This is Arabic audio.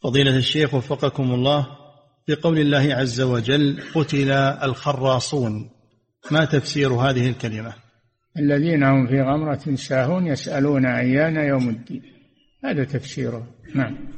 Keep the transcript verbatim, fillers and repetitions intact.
فضيلة الشيخ وفقكم الله، بقول الله عز وجل قتل الخراصون، ما تفسير هذه الكلمة؟ الذين هم في غمرة ساهون يسألون أيان يوم الدين، هذا تفسيره. نعم.